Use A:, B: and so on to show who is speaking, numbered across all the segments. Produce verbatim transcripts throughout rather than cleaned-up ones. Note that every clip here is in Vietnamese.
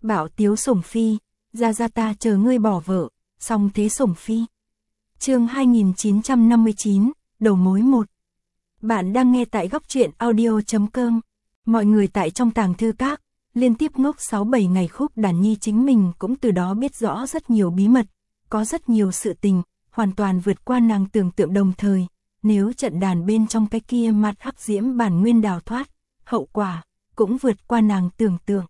A: Bạo tiếu sủng phi, ra ra ta chờ ngươi bỏ vợ, song thế sủng phi. Chương hai nghìn chín trăm năm mươi chín, đầu mối một. Bạn đang nghe tại góc truyện audio chấm com. Mọi người tại trong tàng thư các, liên tiếp ngốc sáu bảy ngày Khúc Đàn Nhi chính mình cũng từ đó biết rõ rất nhiều bí mật, có rất nhiều sự tình, hoàn toàn vượt qua nàng tưởng tượng đồng thời. Nếu trận đàn bên trong cái kia mặt hắc diễm bản nguyên đào thoát, hậu quả cũng vượt qua nàng tưởng tượng.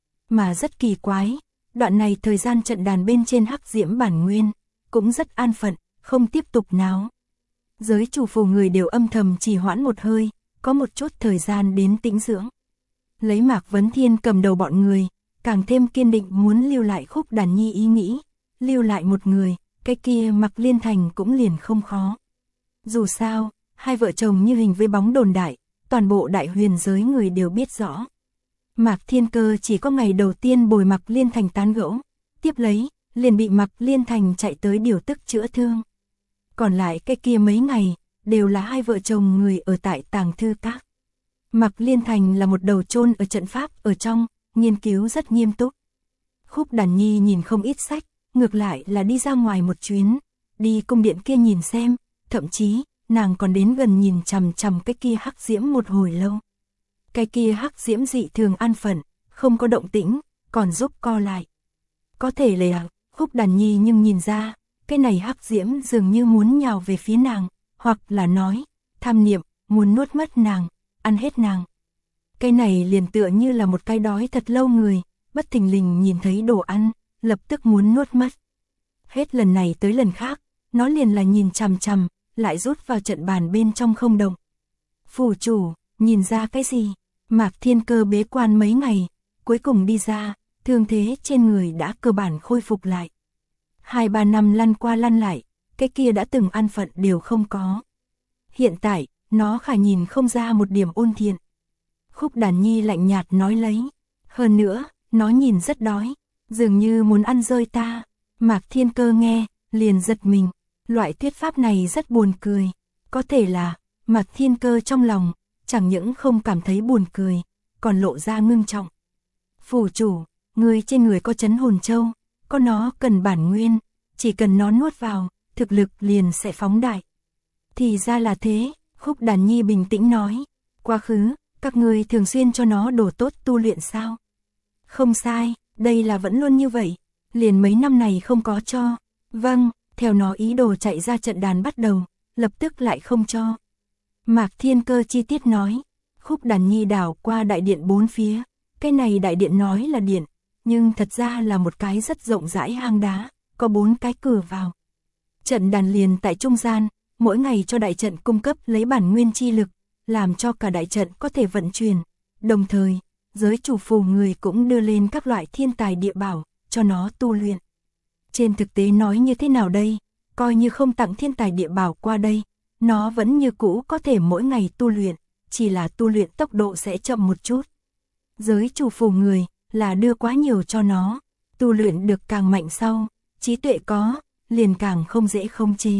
A: Mà rất kỳ quái, đoạn này thời gian trận đàn bên trên hắc diễm bản nguyên cũng rất an phận, không tiếp tục náo. Giới chủ phù người đều âm thầm trì hoãn một hơi, có một chút thời gian đến tĩnh dưỡng. Lấy Mạc Vấn Thiên cầm đầu bọn người, càng thêm kiên định muốn lưu lại Khúc Đàn Nhi ý nghĩ, lưu lại một người, cái kia Mạc Liên Thành cũng liền không khó. Dù sao, hai vợ chồng như hình với bóng đồn đại, toàn bộ đại huyền giới người đều biết rõ. Mạc Thiên Cơ chỉ có ngày đầu tiên bồi Mạc Liên Thành tán gẫu, tiếp lấy, liền bị Mạc Liên Thành chạy tới điều tức chữa thương. Còn lại cái kia mấy ngày, đều là hai vợ chồng người ở tại tàng thư các. Mạc Liên Thành là một đầu chôn ở trận pháp ở trong, nghiên cứu rất nghiêm túc. Khúc Đàn Nhi nhìn không ít sách, ngược lại là đi ra ngoài một chuyến, đi cung điện kia nhìn xem, thậm chí, nàng còn đến gần nhìn chằm chằm cái kia hắc diễm một hồi lâu. Cái kia hắc diễm dị thường an phận, không có động tĩnh, còn giúp co lại. Có thể là, Khúc Đàn Nhi nhưng nhìn ra, cái này hắc diễm dường như muốn nhào về phía nàng, hoặc là nói, tham niệm, muốn nuốt mất nàng, ăn hết nàng. Cái này liền tựa như là một cái đói thật lâu người, bất thình lình nhìn thấy đồ ăn, lập tức muốn nuốt mất. Hết lần này tới lần khác, nó liền là nhìn chằm chằm, lại rút vào trận bàn bên trong không động. Phủ chủ, nhìn ra cái gì? Mạc Thiên Cơ bế quan mấy ngày, cuối cùng đi ra, thương thế trên người đã cơ bản khôi phục lại. Hai ba năm lăn qua lăn lại, cái kia đã từng an phận đều không có. Hiện tại, nó khả nhìn không ra một điểm ôn thiện. Khúc Đàn Nhi lạnh nhạt nói lấy. Hơn nữa, nó nhìn rất đói, dường như muốn ăn rơi ta. Mạc Thiên Cơ nghe, liền giật mình. Loại thuyết pháp này rất buồn cười. Có thể là, Mạc Thiên Cơ trong lòng, chẳng những không cảm thấy buồn cười, còn lộ ra ngưng trọng. Phủ chủ, người trên người có trấn hồn châu, có nó cần bản nguyên, chỉ cần nó nuốt vào, thực lực liền sẽ phóng đại. Thì ra là thế, Khúc Đàn Nhi bình tĩnh nói. Quá khứ, các người thường xuyên cho nó đồ tốt tu luyện sao? Không sai, đây là vẫn luôn như vậy, liền mấy năm này không có cho. Vâng, theo nó ý đồ chạy ra trận đàn bắt đầu, lập tức lại không cho. Mạc Thiên Cơ chi tiết nói. Khúc Đàn Nhi đảo qua đại điện bốn phía, cái này đại điện nói là điện, nhưng thật ra là một cái rất rộng rãi hang đá, có bốn cái cửa vào. Trận đàn liền tại trung gian, mỗi ngày cho đại trận cung cấp lấy bản nguyên chi lực, làm cho cả đại trận có thể vận chuyển. Đồng thời, giới chủ phù người cũng đưa lên các loại thiên tài địa bảo, cho nó tu luyện. Trên thực tế nói như thế nào đây, coi như không tặng thiên tài địa bảo qua đây, nó vẫn như cũ có thể mỗi ngày tu luyện, chỉ là tu luyện tốc độ sẽ chậm một chút. Giới chủ phù người là đưa quá nhiều cho nó, tu luyện được càng mạnh sau, trí tuệ có, liền càng không dễ khống chế.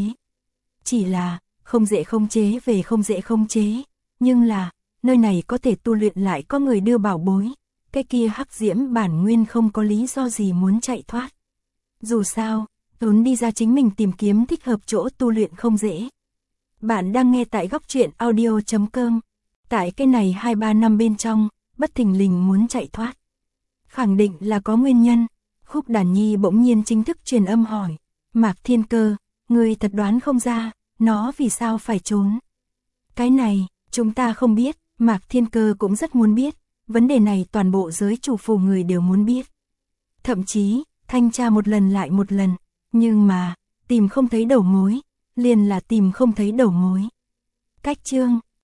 A: Chỉ là, không dễ khống chế về không dễ khống chế, nhưng là, nơi này có thể tu luyện lại có người đưa bảo bối, cái kia hắc diễm bản nguyên không có lý do gì muốn chạy thoát. Dù sao, trốn đi ra chính mình tìm kiếm thích hợp chỗ tu luyện không dễ. Bạn đang nghe tại góc truyện audio chấm com. Tại cái này hai ba năm bên trong, bất thình lình muốn chạy thoát. Khẳng định là có nguyên nhân. Khúc Đàn Nhi bỗng nhiên chính thức truyền âm hỏi. Mạc Thiên Cơ, người thật đoán không ra, nó vì sao phải trốn? Cái này, chúng ta không biết, Mạc Thiên Cơ cũng rất muốn biết. Vấn đề này toàn bộ giới chủ phù người đều muốn biết. Thậm chí, thanh tra một lần lại một lần. Nhưng mà, tìm không thấy đầu mối, liền là tìm không thấy đầu mối. Cách chương,